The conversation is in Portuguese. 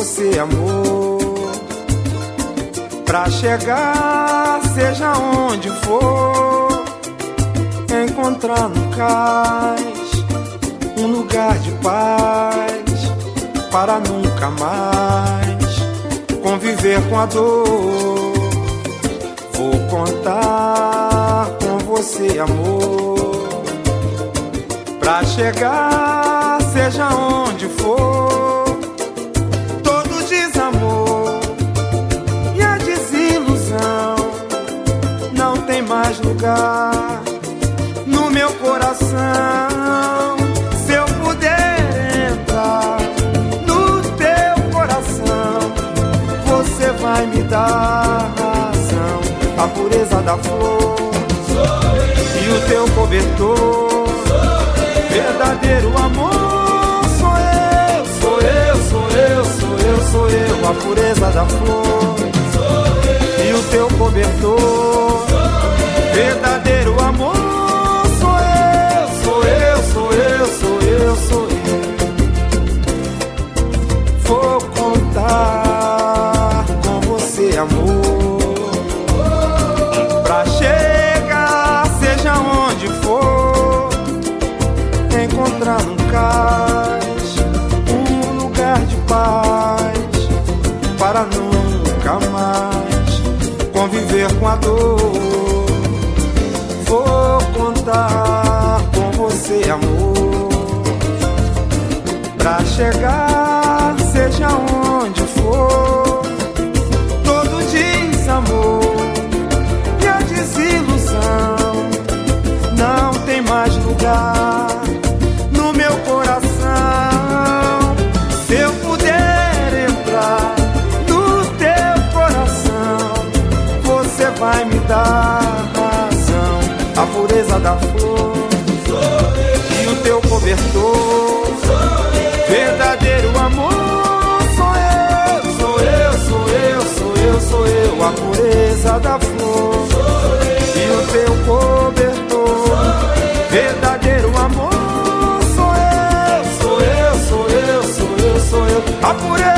você, amor. Pra chegar, seja onde for, encontrar no cais um lugar de paz, para nunca mais conviver com a dor. Vou contar com você, amor. Pra chegar, seja onde for, todo desamor e a desilusão não tem mais lugar no meu coração. Se eu puder entrar no teu coração, você vai me dar razão. A pureza da flor e o teu cobertor, verdadeiro amor sou eu, sou eu, sou eu, sou eu, sou eu. A pureza da flor e o teu cobertor, verdadeiro amor sou eu, sou eu, sou eu, sou eu, sou eu. Vou contar com você, amor. Pra chegar, seja onde for, encontrar num cais um lugar de paz, para nunca mais conviver com a dor. Vou contar com você, amor. Pra chegar, seja onde for, todo desamor e a desilusão não tem mais lugar no meu coração. Se eu puder entrar no teu coração, você vai me dar razão. A pureza da flor e o teu cobertor, verdadeiro amor sou eu, sou eu, sou eu, sou eu, sou eu. A pureza da flor e o teu cobertor, verdadeiro amor sou eu, sou eu, sou eu, sou eu, sou eu. A pureza